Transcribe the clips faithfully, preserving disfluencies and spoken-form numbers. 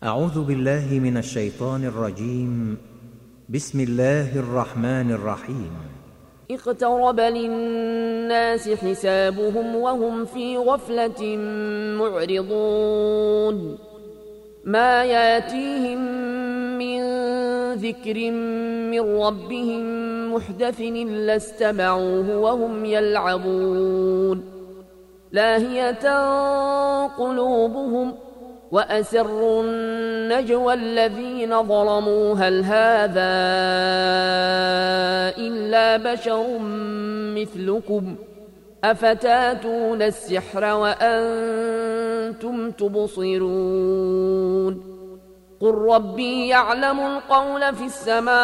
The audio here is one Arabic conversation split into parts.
أعوذ بالله من الشيطان الرجيم. بسم الله الرحمن الرحيم. اقترب للناس حسابهم وهم في غفلة معرضون ما ياتيهم من ذكر من ربهم محدث إلا استمعوه وهم يلعبون لاهية قلوبهم وأسروا النجوى الذين ظلموا هل هذا إلا بشر مثلكم أفتاتون السحر وأنتم تبصرون قل ربي يعلم القول في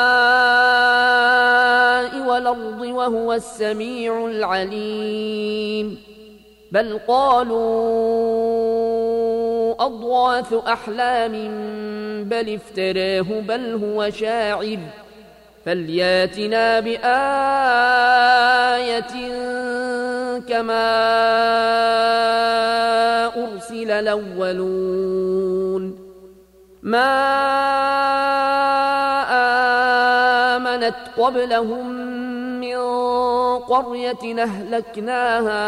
السماء والأرض وهو السميع العليم بل قالوا أضغاث أحلام بل افتراه بل هو شاعر فلياتنا بآية كما أرسل الأولون ما آمنت قبلهم من قرية أهلكناها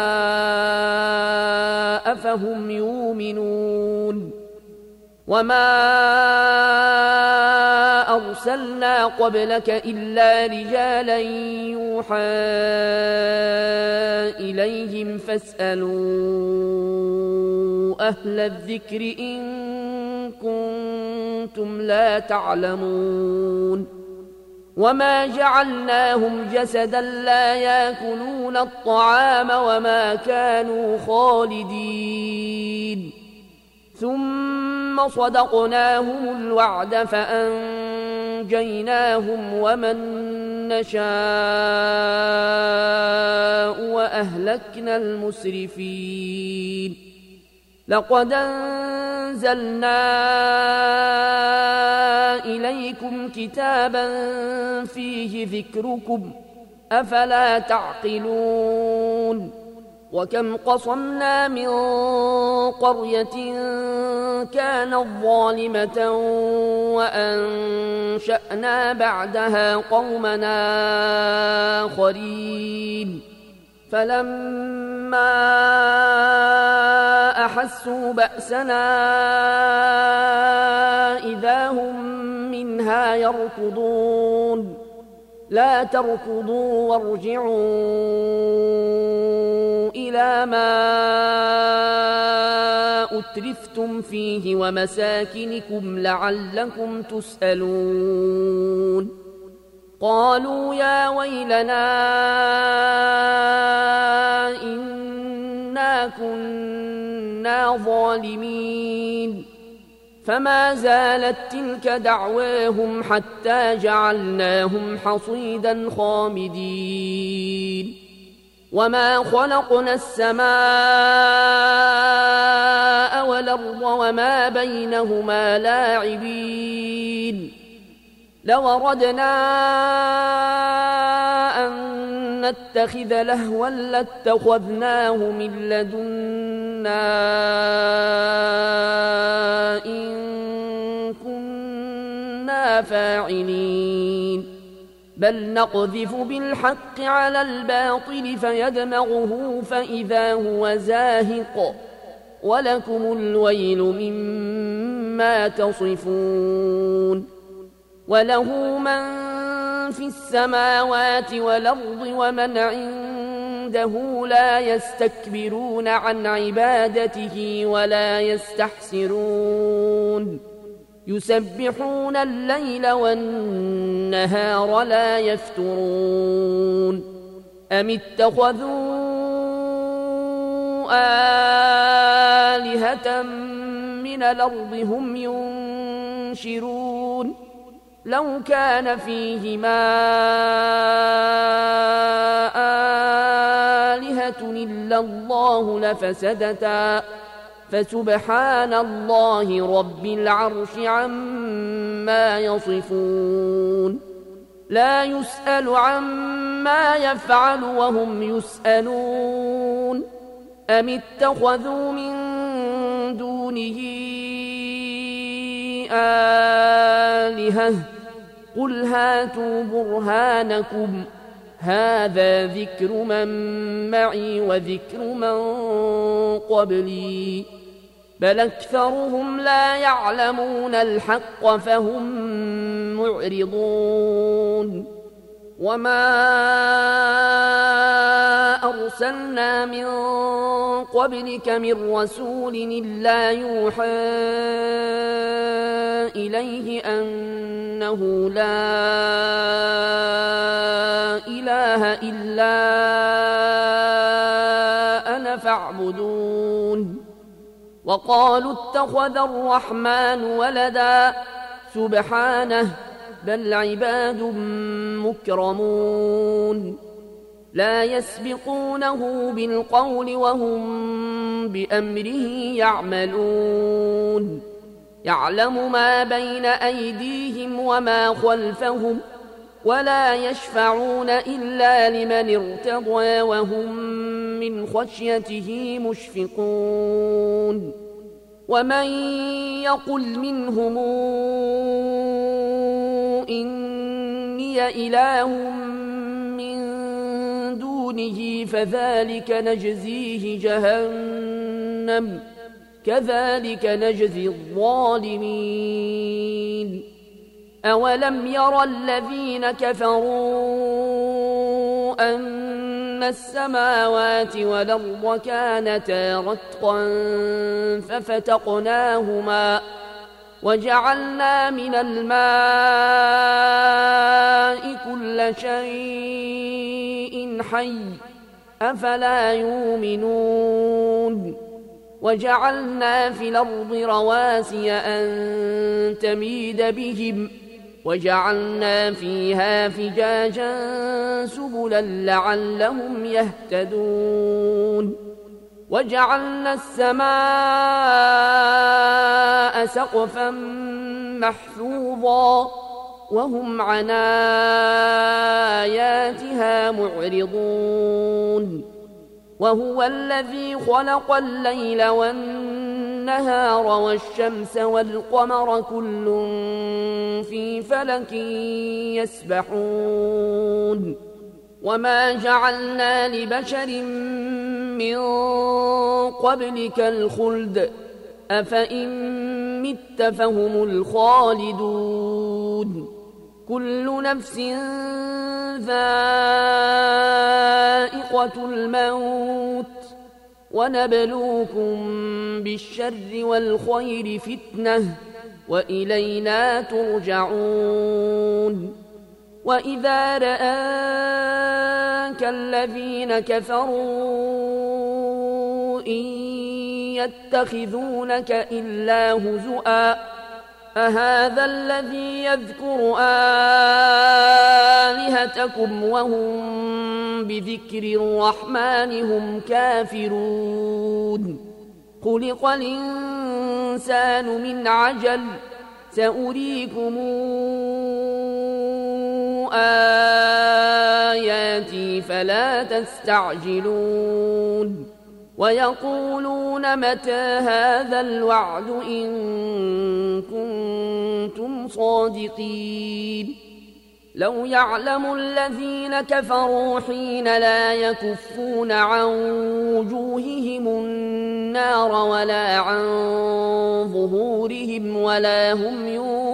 أفهم يؤمنون وما أرسلنا قبلك إلا رجالا يوحى إليهم فاسألوا أهل الذكر إن كنتم لا تعلمون وما جعلناهم جسدا لا يأكلون الطعام وما كانوا خالدين ثم صدقناهم الوعد فأنجيناهم ومن نشاء وأهلكنا المسرفين لقد أنزلنا إليكم كتابا فيه ذكركم أفلا تعقلون وكم قصمنا من قرية كانت ظالمة وأنشأنا بعدها قومنا آخرين فلما أحسوا بأسنا إذا هم منها يركضون لا تركضوا وارجعوا إلى ما أترفتم فيه ومساكنكم لعلكم تسألون قالوا يا ويلنا إنا كنا ظالمين فما زالت تلك دعواهم حتى جعلناهم حصيدا خامدين وما خلقنا السماء والأرض وما بينهما لاعبين لو أردنا أن نتخذ لهوا لاتخذناه من لدنا إن كنا فاعلين بل نقذف بالحق على الباطل فيدمغه فإذا هو زاهق ولكم الويل مما تصفون وله من في السماوات والأرض ومن عنده لا يستكبرون عن عبادته ولا يستحسرون يسبحون الليل والنهار لا يفترون أم اتخذوا آلهة من الأرض هم ينشرون لو كان فيهما آلهة إلا الله لفسدتا فسبحان الله رب العرش عما يصفون لا يسأل عما يفعل وهم يسألون أم اتخذوا من دونه آلهة قل هاتوا برهانكم هذا ذكر من معي وذكر من قبلي بل أكثرهم لا يعلمون الحق فهم معرضون وما أرسلنا من قبلك من رسول إلا يوحى إليه أنه لا إله إلا أنا فاعبدون وقالوا اتخذ الرحمن ولدا سبحانه بل عباد مكرمون لا يسبقونه بالقول وهم بأمره يعملون يعلم ما بين أيديهم وما خلفهم ولا يشفعون إلا لمن ارتضى وهم من خشيته مشفقون ومن يقل منهم إني إله من دونه فذلك نجزيه جهنم كذلك نجزي الظالمين أولم يرى الذين كفروا أن السماوات والأرض كانتا رتقا ففتقناهما وجعلنا من الماء كل شيء حي أفلا يؤمنون وجعلنا في الأرض رواسي أن تميد بهم وجعلنا فيها فجاجا سبلا لعلهم يهتدون وجعلنا السماء سقفا محفوظا وهم عن آياتها معرضون وهو الذي خلق الليل والنهار والشمس والقمر كل في فلك يسبحون وما جعلنا لبشر من قبلك الخلد أفإن مت فهم الخالدون كل نفس ذائقة الموت ونبلوكم بالشر والخير فتنة وإلينا ترجعون وإذا رآك الذين كفروا إن يتخذونك إلا هزؤا أهذا الذي يذكر آلهتكم وهم بذكر الرحمن هم كافرون خلق الإنسان من عجل سأريكم آياتي فلا تستعجلون ويقولون متى هذا الوعد إن كنتم صادقين لو يعلم الذين كفروا حين لا يكفون عن وجوههم النار ولا عن ظهورهم ولا هم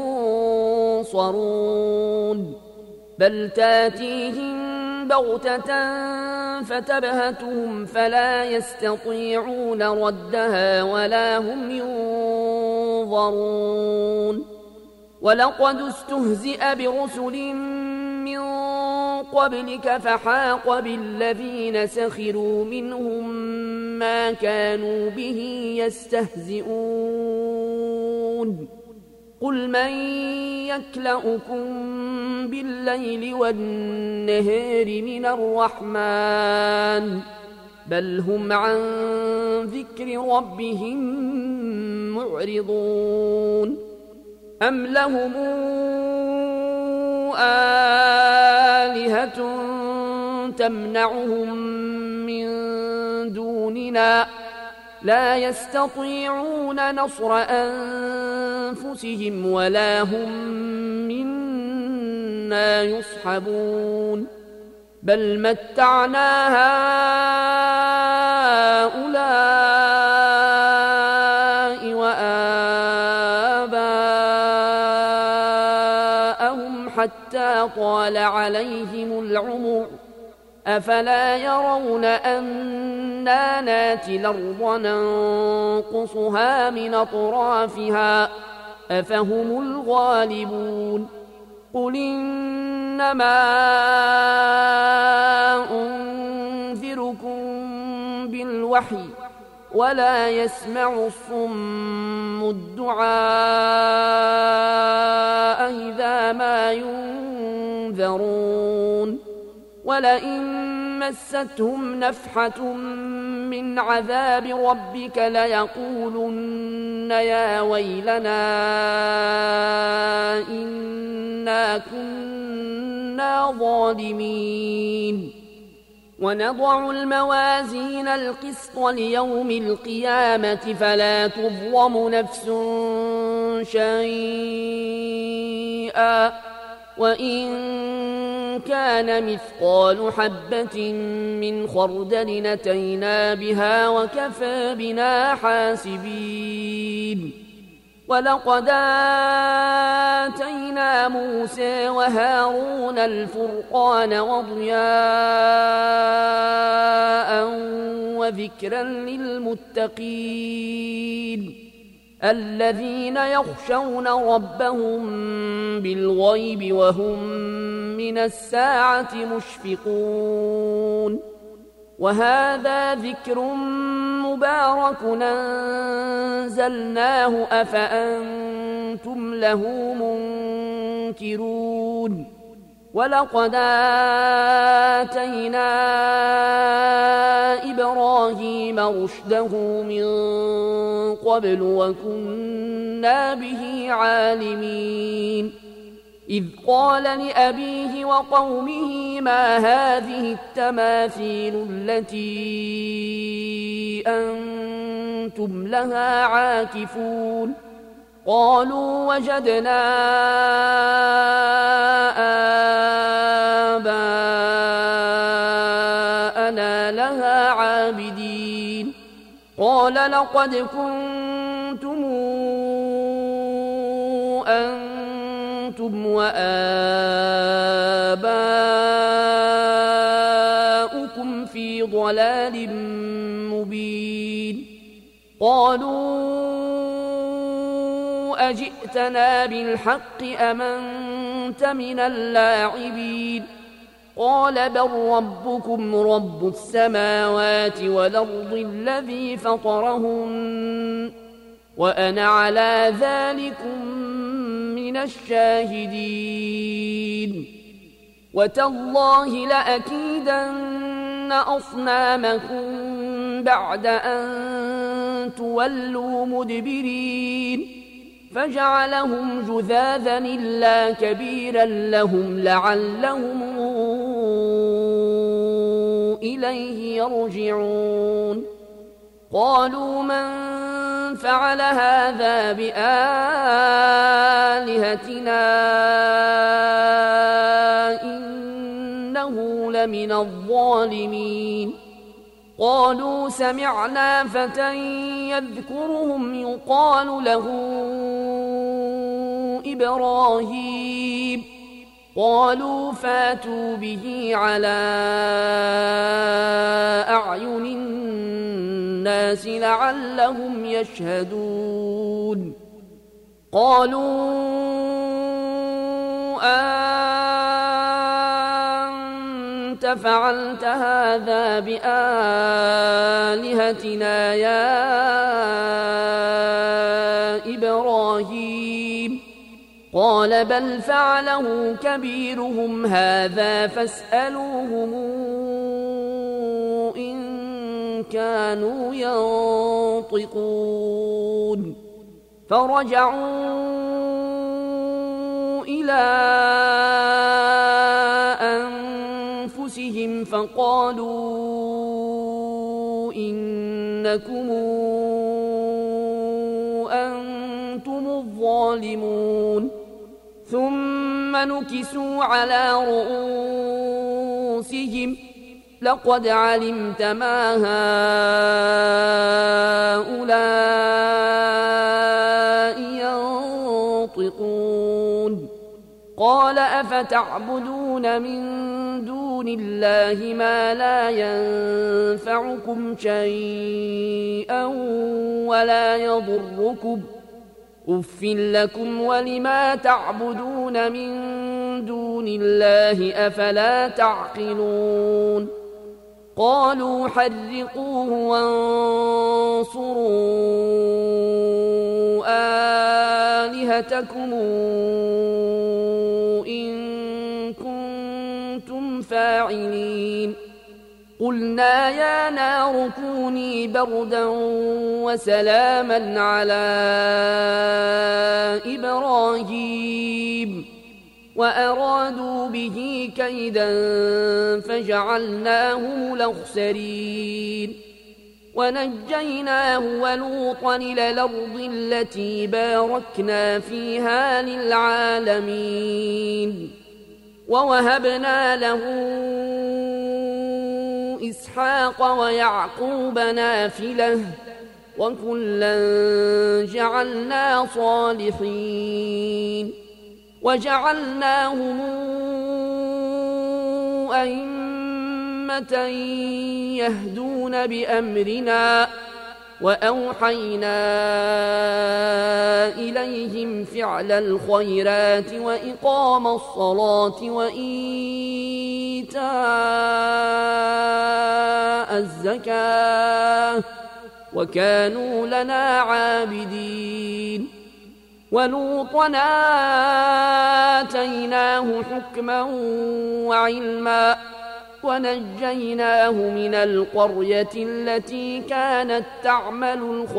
ينصرون بل تاتيهم بغتة فتبهتهم فلا يستطيعون ردها ولا هم ينظرون ولقد استهزئ برسل من قبلك فحاق بالذين سخروا منهم ما كانوا به يستهزئون قل من يكلؤكم بالليل والنهار من الرحمن بل هم عن ذكر ربهم معرضون أم لهم آلهة تمنعهم من دوننا لا يستطيعون نصر أنفسهم ولا هم منا يصحبون بل متعنا هؤلاء وآباءهم حتى طال عليهم العمر أفلا يرون أنا ناتي الأرض ننقصها من أطرافها أفهم الغالبون قل إنما أنذركم بالوحي ولا يسمع الصم الدعاء إذا ما ينذرون ولئن مستهم نفحة من عذاب ربك ليقولن يا ويلنا إنا كنا ظالمين ونضع الموازين القسط ليوم القيامة فلا تظلم نفس شيئا وإن كان مثقال حبة من خردل أتينا بها وكفى بنا حاسبين ولقد آتينا موسى وهارون الفرقان وضياء وذكرا للمتقين الذين يخشون ربهم بالغيب وهم من الساعة مشفقون وهذا ذكر مبارك أنزلناه أفأنتم له منكرون ولقد آتينا إبراهيم رشده من قبل وكنا به عالمين إذ قال لأبيه وقومه ما هذه التماثيل التي أنتم لها عاكفون قالوا وجدنا آباءنا لها عابدين قال لقد كنتم أنتم وآباؤكم في ضلال مبين قالوا أجئتنا بالحق أم أنت من اللاعبين قال بل ربكم رب السماوات والأرض الذي فطرهن وأنا على ذلكم من الشاهدين وتالله لأكيدن أصنامكم بعد أن تولوا مدبرين فجعلهم جذاذا إلا كبيرا لهم لعلهم إليه يرجعون قالوا من فعل هذا بآلهتنا إنه لمن الظالمين قالوا سمعنا فتى يذكرهم يقال له إبراهيم قالوا فاتوا به على أعين الناس لعلهم يشهدون قالوا أنت فعلت هذا بآلهتنا يا إبراهيم قال بل فعله كبيرهم هذا فاسألوهم إن كانوا ينطقون فرجعوا إلى أنفسهم فقالوا إنكم الظالمون ثم نكسوا على رؤوسهم لقد علمت ما هؤلاء ينطقون قال أفتعبدون من دون الله ما لا ينفعكم شيئا ولا يضركم أف لكم ولما تعبدون من دون الله أفلا تعقلون قالوا حرقوه وانصروا آلهتكم إن كنتم فاعلين قلنا يا نار كوني بردا وسلاما على إبراهيم وأرادوا به كيدا فجعلناهم الأخسرين ونجيناه ولوطا إلى الأرض التي باركنا فيها للعالمين ووهبنا له إسحاق ويعقوب نافلة وكلا جعلنا صالحين وجعلناهم أئمة يهدون بأمرنا وأوحينا إليهم فعل الخيرات وإقام الصلاة وإيتاء الزكاة وكانوا لنا عابدين ولوطا آتيناه حكما وعلما ونجيناه من القرية التي كانت تعمل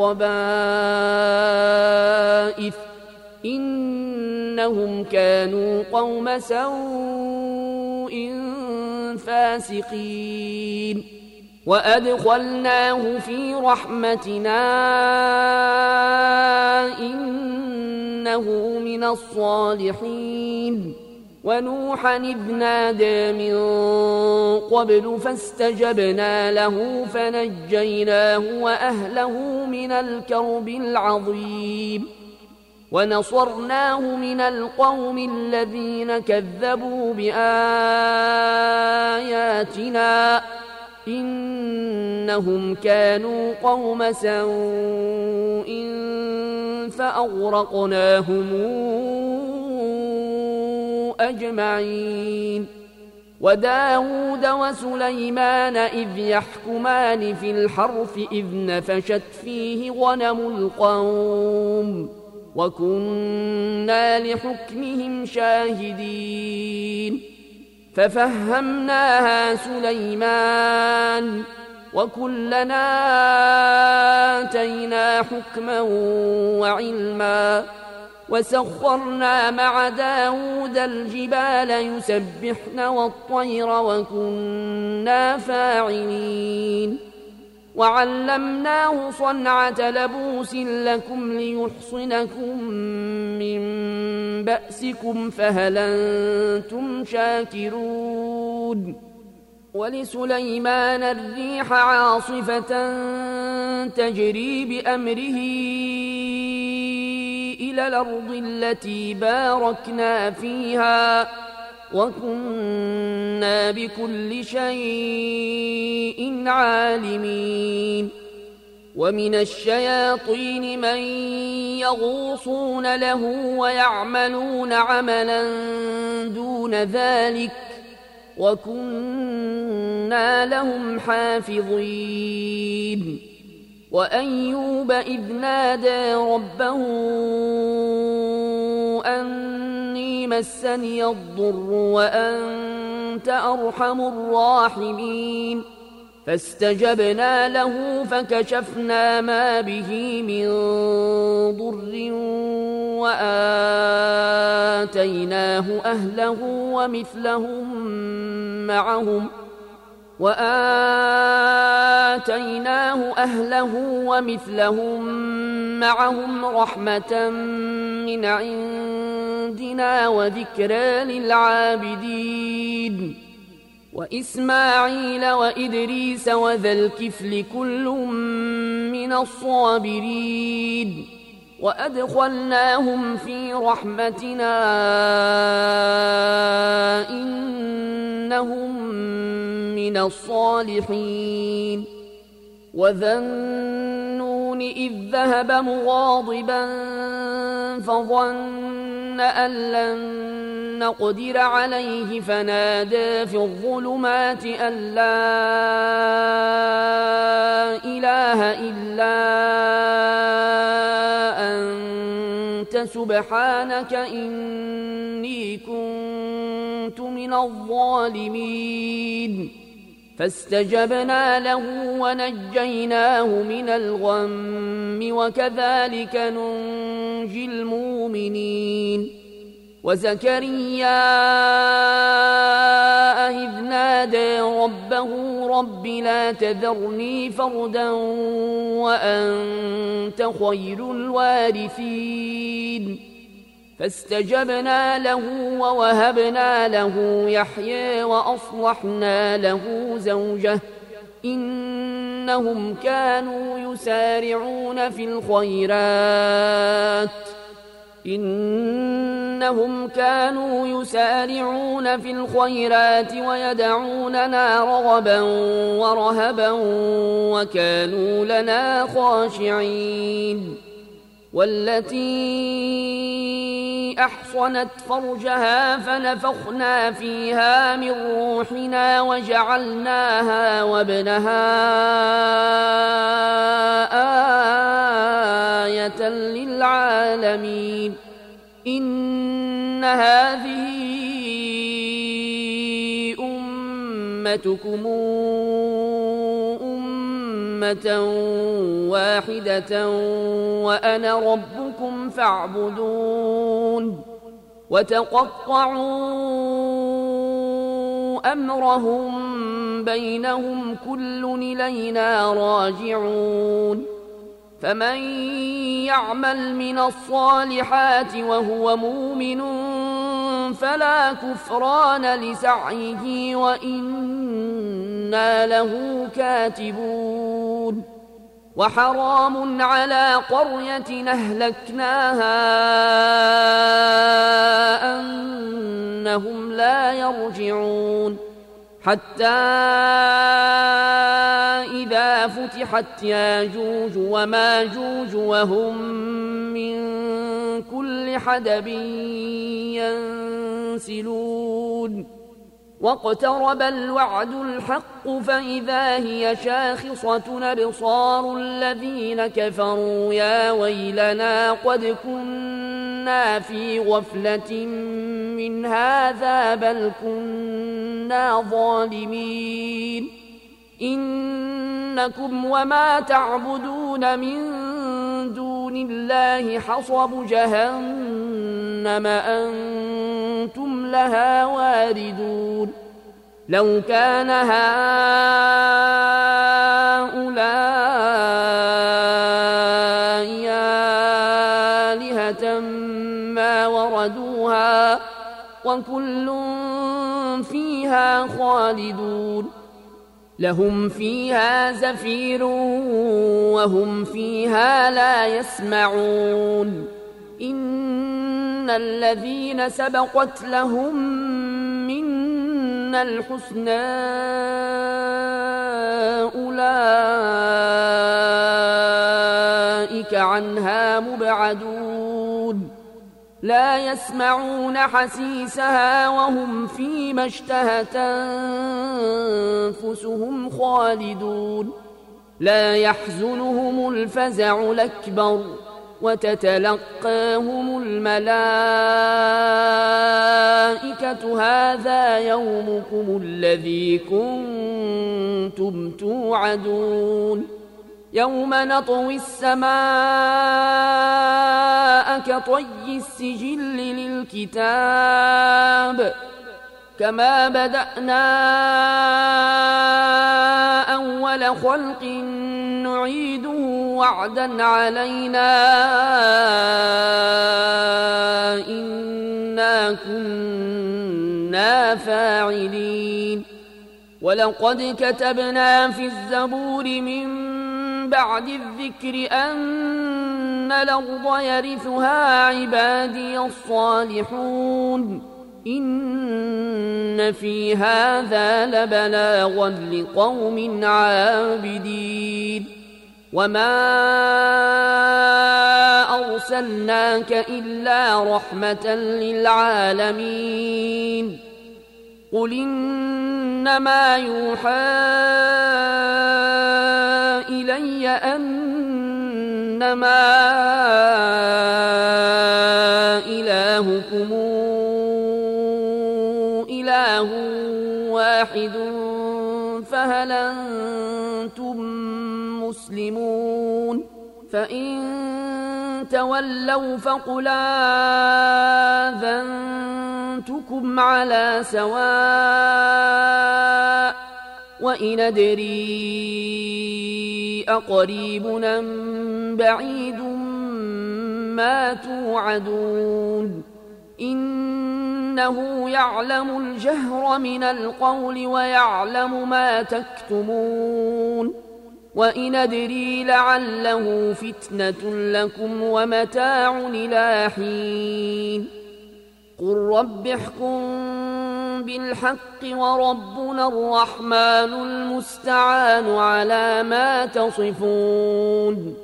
الخبائث إنهم كانوا قوم سوء فاسقين وأدخلناه في رحمتنا إنه من الصالحين ونوحا إذ نادى من قبل فاستجبنا له فنجيناه وأهله من الكرب العظيم ونصرناه من القوم الذين كذبوا بآياتنا إنهم كانوا قوم سوء فأغرقناهم أجمعين وداود وسليمان إذ يحكمان في الحرث إذ نفشت فيه غنم القوم وكنا لحكمهم شاهدين ففهمناها سليمان وكلنا آتينا حكما وعلما وسخرنا مع داود الجبال يسبحن والطير وكنا فاعلين وعلمناه صنعة لبوس لكم ليحصنكم من بأسكم فهل أنتم شاكرون ولسليمان الريح عاصفة تجري بأمره إلى الأرض التي باركنا فيها وكنا بكل شيء عالمين ومن الشياطين من يغوصون له ويعملون عملا دون ذلك وكنا لهم حافظين وأيوب إذ نادى ربه أني مسني الضر وأنت أرحم الراحمين فاستجبنا له فكشفنا ما به من ضر وآتيناه أهله ومثلهم معهم وآتيناه أهله ومثلهم معهم رحمة من عندنا وذكرى للعابدين وإسماعيل وإدريس وذا الكفل كل من الصابرين وأدخلناهم في رحمتنا إنهم من الصالحين وذا النون إذ ذهب مغاضبا فظن أن لن نقدر عليه فنادى في الظلمات أن لا إله إلا أنت سبحانك إني كنت من الظالمين فاستجبنا له ونجيناه من الغم وكذلك ننجي المؤمنين وزكريا إذ نادى ربه رب لا تذرني فردا وأنت خير الوارثين فاستجبنا له ووهبنا له يحيى وأصلحنا له زوجه إنهم كانوا يسارعون في الخيرات إنهم كانوا يسارعون في الخيرات ويدعوننا رغبا ورهبا وكانوا لنا خاشعين والتي أحصنت فرجها فنفخنا فيها من روحنا وجعلناها وابنها آية للعالمين إن هذه أمتكم أمة واحدة وأنا ربكم فاعبدون وتقطعوا أمرهم بينهم كل إلينا راجعون فمن يعمل من الصالحات وهو مؤمن فلا كفران لسعيه وإنا له كاتبون وحرام على قرية أهلكناها أنهم لا يرجعون حتى إذا فتحت ياجوج وماجوج وهم من كل حدب ينسلون واقترب الوعد الحق فإذا هي شاخصة أبصار الذين كفروا يا ويلنا قد كنا في غفلة من هذا بل كنا ظالمين إنكم وما تعبدون من دون الله حصب جهنم أنتم لها واردون لو كان هؤلاء آلهة ما وردوها وكل فيها خالدون لهم فيها زفير وهم فيها لا يسمعون إن الذين سبقت لهم منا الحسنى أولئك عنها مبعدون لا يسمعون حسيسها وهم فيما اشتهت أنفسهم خالدون لا يحزنهم الفزع الأكبر وتتلقاهم الملائكة هذا يومكم الذي كنتم توعدون يوم نطوي السماء كطي السجل للكتاب كما بدأنا أول خلق نعيده وعدا علينا إنا كنا فاعلين ولقد كتبنا في الزبور من بعد الذكر أن الأرض يرثها عبادي الصالحون إن في هذا لبلاغا لقوم عابدين وما أرسلناك إلا رحمة للعالمين قل إنما يوحى إلي أنما إلهكم إله واحد فهل أنتم مسلمون فإن تولوا فقل آذنتكم على سواء وإن أدري أقريب أم بعيد ما توعدون إنه يعلم الجهر من القول ويعلم ما تكتمون وإن أدري لعله فتنة لكم ومتاع إلى حين قل رب احكم بالحق وربنا الرحمن المستعان على ما تصفون